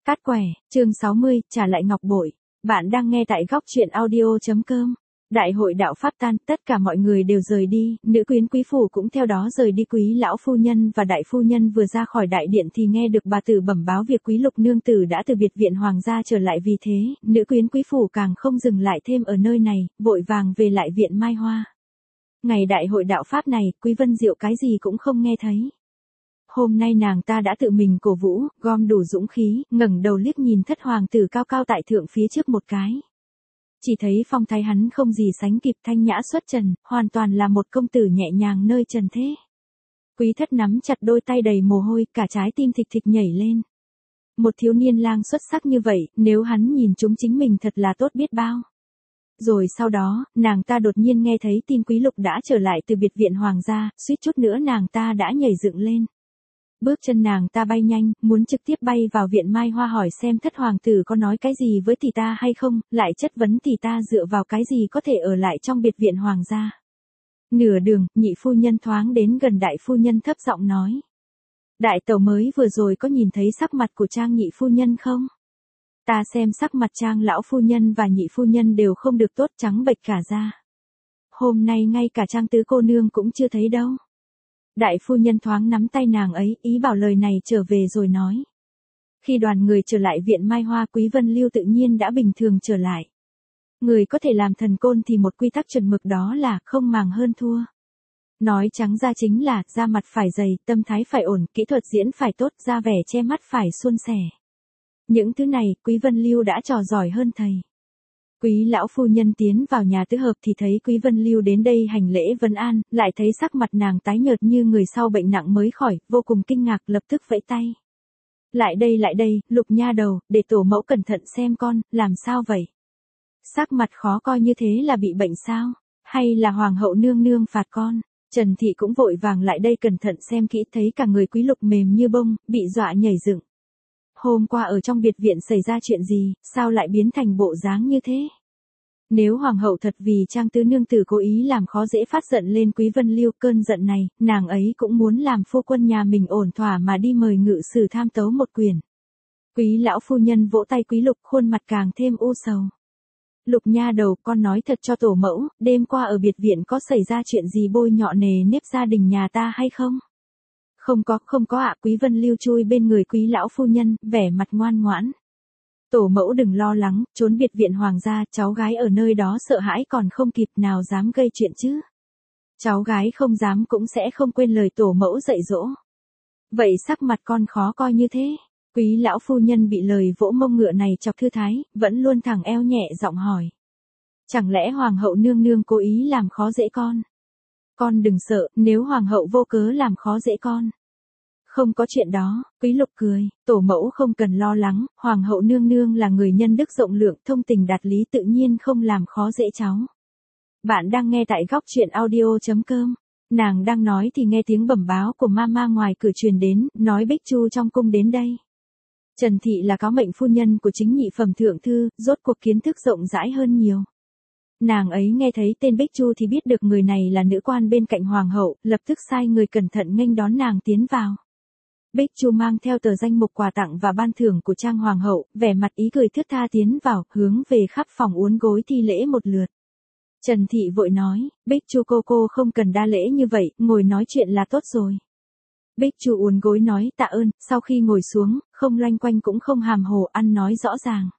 Cát quẻ, chương 60, trả lại ngọc bội. Bạn đang nghe tại góc truyện audio.com. Đại hội đạo Pháp tan, tất cả mọi người đều rời đi, nữ quyến quý phủ cũng theo đó rời đi. Quý lão phu nhân và đại phu nhân vừa ra khỏi đại điện thì nghe được bà tử bẩm báo việc quý lục nương tử đã từ biệt viện hoàng gia trở lại, vì thế, nữ quyến quý phủ càng không dừng lại thêm ở nơi này, vội vàng về lại viện Mai Hoa. Ngày đại hội đạo Pháp này, Quý Vân Diệu cái gì cũng không nghe thấy. Hôm nay nàng ta đã tự mình cổ vũ, gom đủ dũng khí, ngẩng đầu liếc nhìn thất hoàng tử cao cao tại thượng phía trước một cái. Chỉ thấy phong thái hắn không gì sánh kịp, thanh nhã xuất trần, hoàn toàn là một công tử nhẹ nhàng nơi trần thế. Quý thất nắm chặt đôi tay đầy mồ hôi, cả trái tim thịch thịch nhảy lên. Một thiếu niên lang xuất sắc như vậy, nếu hắn nhìn chúng chính mình thật là tốt biết bao. Rồi sau đó, nàng ta đột nhiên nghe thấy tin quý lục đã trở lại từ biệt viện hoàng gia, suýt chút nữa nàng ta đã nhảy dựng lên. Bước chân nàng ta bay nhanh, muốn trực tiếp bay vào viện Mai Hoa hỏi xem thất hoàng tử có nói cái gì với tỷ ta hay không, lại chất vấn tỷ ta dựa vào cái gì có thể ở lại trong biệt viện hoàng gia. Nửa đường, nhị phu nhân thoáng đến gần đại phu nhân thấp giọng nói. Đại tẩu mới vừa rồi có nhìn thấy sắc mặt của Trang nhị phu nhân không? Ta xem sắc mặt Trang lão phu nhân và nhị phu nhân đều không được tốt, trắng bệch cả da. Hôm nay ngay cả Trang tứ cô nương cũng chưa thấy đâu. Đại phu nhân thoáng nắm tay nàng ấy, ý bảo lời này trở về rồi nói. Khi đoàn người trở lại viện Mai Hoa, Quý Vân Lưu tự nhiên đã bình thường trở lại. Người có thể làm thần côn thì một quy tắc chuẩn mực đó là không màng hơn thua. Nói trắng ra chính là da mặt phải dày, tâm thái phải ổn, kỹ thuật diễn phải tốt, da vẻ che mắt phải suôn sẻ. Những thứ này, Quý Vân Lưu đã trò giỏi hơn thầy. Quý lão phu nhân tiến vào nhà tứ hợp thì thấy Quý Vân Lưu đến đây hành lễ vấn an, lại thấy sắc mặt nàng tái nhợt như người sau bệnh nặng mới khỏi, vô cùng kinh ngạc, lập tức vẫy tay. Lại đây, Lục nha đầu, để tổ mẫu cẩn thận xem con, làm sao vậy? Sắc mặt khó coi như thế là bị bệnh sao? Hay là hoàng hậu nương nương phạt con? Trần Thị cũng vội vàng lại đây cẩn thận xem kỹ, thấy cả người Quý Lục mềm như bông, bị dọa nhảy dựng. Hôm qua ở trong biệt viện xảy ra chuyện gì, sao lại biến thành bộ dáng như thế? Nếu hoàng hậu thật vì Trang tứ nương tử cố ý làm khó dễ phát giận lên Quý Vân Lưu, cơn giận này, nàng ấy cũng muốn làm phu quân nhà mình ổn thỏa mà đi mời ngự sử tham tấu một quyền. Quý lão phu nhân vỗ tay Quý Lục, khuôn mặt càng thêm u sầu. Lục nha đầu, con nói thật cho tổ mẫu, đêm qua ở biệt viện có xảy ra chuyện gì bôi nhọ nề nếp gia đình nhà ta hay không? Không có ạ. Quý Vân Lưu chui bên người quý lão phu nhân, vẻ mặt ngoan ngoãn. Tổ mẫu đừng lo lắng, trốn biệt viện hoàng gia, cháu gái ở nơi đó sợ hãi còn không kịp, nào dám gây chuyện chứ. Cháu gái không dám cũng sẽ không quên lời tổ mẫu dạy dỗ. Vậy sắc mặt con khó coi như thế. Quý lão phu nhân bị lời vỗ mông ngựa này chọc thư thái, vẫn luôn thẳng eo nhẹ giọng hỏi. Chẳng lẽ hoàng hậu nương nương cố ý làm khó dễ con? Con đừng sợ, nếu hoàng hậu vô cớ làm khó dễ con. Không có chuyện đó, Quý Lục cười, tổ mẫu không cần lo lắng, hoàng hậu nương nương là người nhân đức rộng lượng, thông tình đạt lý, tự nhiên không làm khó dễ cháu. Bạn đang nghe tại góc truyện audio.com. Nàng đang nói thì nghe tiếng bẩm báo của mama ngoài cửa truyền đến, nói Bích Chu trong cung đến đây. Trần Thị là cáo mệnh phu nhân của chính nhị phẩm thượng thư, rốt cuộc kiến thức rộng rãi hơn nhiều. Nàng ấy nghe thấy tên Bích Chu thì biết được người này là nữ quan bên cạnh hoàng hậu, lập tức sai người cẩn thận nghênh đón nàng tiến vào. Bích Chu mang theo tờ danh mục quà tặng và ban thưởng của Trang hoàng hậu, vẻ mặt ý cười thướt tha tiến vào, hướng về khắp phòng uốn gối thi lễ một lượt. Trần Thị vội nói, Bích Chu cô không cần đa lễ như vậy, ngồi nói chuyện là tốt rồi. Bích Chu uốn gối nói tạ ơn, sau khi ngồi xuống, không loanh quanh cũng không hàm hồ, ăn nói rõ ràng.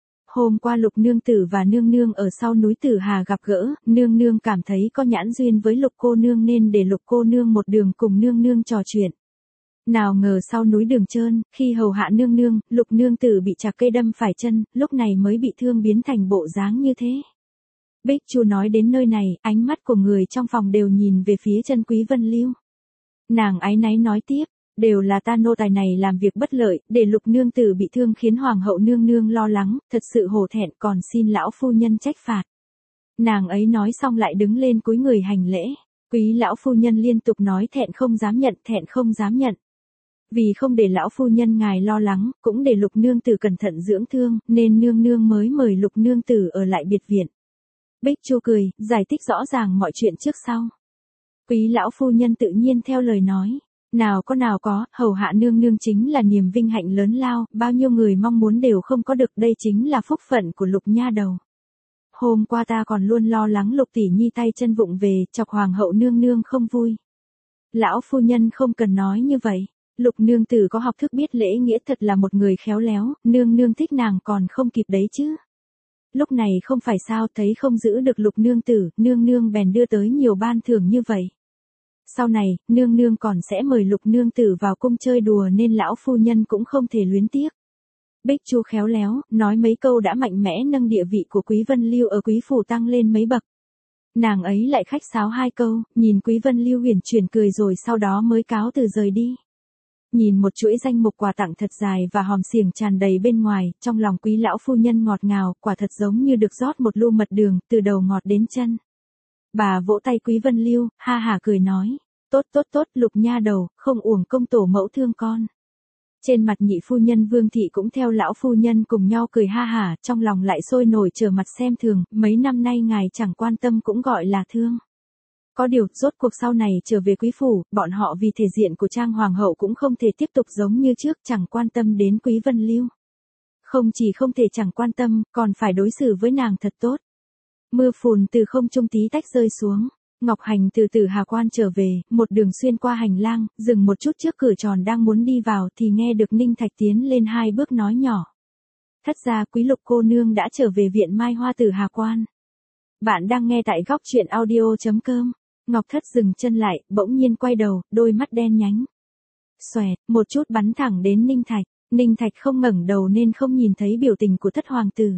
Hôm qua Lục nương tử và nương nương ở sau núi Tử Hà gặp gỡ, nương nương cảm thấy có nhãn duyên với Lục cô nương nên để Lục cô nương một đường cùng nương nương trò chuyện. Nào ngờ sau núi Đường Trơn, khi hầu hạ nương nương, Lục nương tử bị chạc cây đâm phải chân, lúc này mới bị thương biến thành bộ dáng như thế. Bích Chu nói đến nơi này, ánh mắt của người trong phòng đều nhìn về phía chân Quý Vân Lưu. Nàng áy náy nói tiếp, đều là ta nô tài này làm việc bất lợi, để Lục nương tử bị thương khiến hoàng hậu nương nương lo lắng, thật sự hổ thẹn, còn xin lão phu nhân trách phạt. Nàng ấy nói xong lại đứng lên cúi người hành lễ. Quý lão phu nhân liên tục nói thẹn không dám nhận. Vì không để lão phu nhân ngài lo lắng, cũng để Lục nương tử cẩn thận dưỡng thương, nên nương nương mới mời Lục nương tử ở lại biệt viện. Bích Chu cười, giải thích rõ ràng mọi chuyện trước sau. Quý lão phu nhân tự nhiên theo lời nói. Nào có, hầu hạ nương nương chính là niềm vinh hạnh lớn lao, bao nhiêu người mong muốn đều không có được, đây chính là phúc phận của Lục nha đầu. Hôm qua ta còn luôn lo lắng Lục tỷ nhi tay chân vụng về, chọc hoàng hậu nương nương không vui. Lão phu nhân không cần nói như vậy, Lục nương tử có học thức biết lễ nghĩa, thật là một người khéo léo, nương nương thích nàng còn không kịp đấy chứ. Lúc này không phải sao, thấy không giữ được Lục nương tử, nương nương bèn đưa tới nhiều ban thưởng như vậy. Sau này, nương nương còn sẽ mời Lục nương tử vào cung chơi đùa nên lão phu nhân cũng không thể luyến tiếc. Bích Chu khéo léo, nói mấy câu đã mạnh mẽ nâng địa vị của Quý Vân Lưu ở Quý phủ tăng lên mấy bậc. Nàng ấy lại khách sáo hai câu, nhìn Quý Vân Lưu huyền chuyển cười rồi sau đó mới cáo từ rời đi. Nhìn một chuỗi danh mục quà tặng thật dài và hòm xiềng tràn đầy bên ngoài, trong lòng Quý lão phu nhân ngọt ngào, quả thật giống như được rót một lu mật đường, từ đầu ngọt đến chân. Bà vỗ tay Quý Vân Lưu, ha hả cười nói, tốt, Lục nha đầu, không uổng công tổ mẫu thương con. Trên mặt nhị phu nhân Vương thị cũng theo lão phu nhân cùng nhau cười ha hả, trong lòng lại sôi nổi trở mặt xem thường, mấy năm nay ngài chẳng quan tâm cũng gọi là thương. Có điều, rốt cuộc sau này trở về quý phủ, bọn họ vì thể diện của Trang Hoàng hậu cũng không thể tiếp tục giống như trước, chẳng quan tâm đến Quý Vân Lưu. Không chỉ không thể chẳng quan tâm, còn phải đối xử với nàng thật tốt. Mưa phùn từ không trung tí tách rơi xuống. Ngọc Hành từ Tử Hà Quan trở về, một đường xuyên qua hành lang, dừng một chút trước cửa tròn đang muốn đi vào thì nghe được Ninh Thạch tiến lên hai bước nói nhỏ. Thất gia Quý Lục cô nương đã trở về viện Mai Hoa Tử Hà Quan. Bạn đang nghe tại góc truyện audio.com. Ngọc Thất dừng chân lại, bỗng nhiên quay đầu, đôi mắt đen nhánh. Xoẹt, một chút bắn thẳng đến Ninh Thạch. Ninh Thạch không ngẩng đầu nên không nhìn thấy biểu tình của Thất hoàng tử.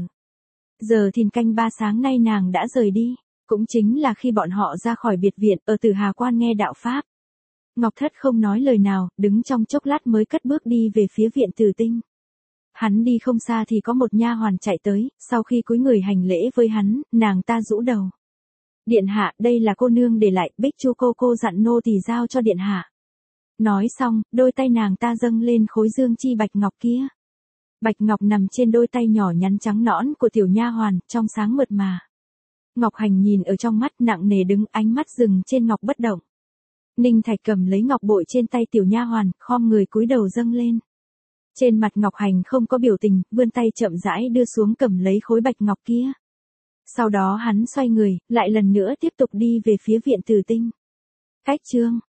Giờ thìn canh 3 sáng nay nàng đã rời đi. Cũng chính là khi bọn họ ra khỏi biệt viện ở Tử Hà Quan nghe đạo Pháp. Ngọc Thất không nói lời nào, đứng trong chốc lát mới cất bước đi về phía viện Tử Tinh. Hắn đi không xa thì có một nha hoàn chạy tới, sau khi cúi người hành lễ với hắn, nàng ta rũ đầu. Điện hạ, đây là cô nương để lại, Bích Chu cô dặn nô tỳ giao cho điện hạ. Nói xong, đôi tay nàng ta dâng lên khối dương chi bạch ngọc kia. Bạch ngọc nằm trên đôi tay nhỏ nhắn trắng nõn của tiểu nha hoàn, trong sáng mượt mà. Ngọc Hành nhìn ở trong mắt nặng nề đứng, ánh mắt dừng trên ngọc bất động. Ninh Thạch cầm lấy ngọc bội trên tay tiểu nha hoàn, khom người cúi đầu dâng lên. Trên mặt Ngọc Hành không có biểu tình, vươn tay chậm rãi đưa xuống cầm lấy khối bạch ngọc kia. Sau đó hắn xoay người, lại lần nữa tiếp tục đi về phía viện Tử Tinh. Cách chương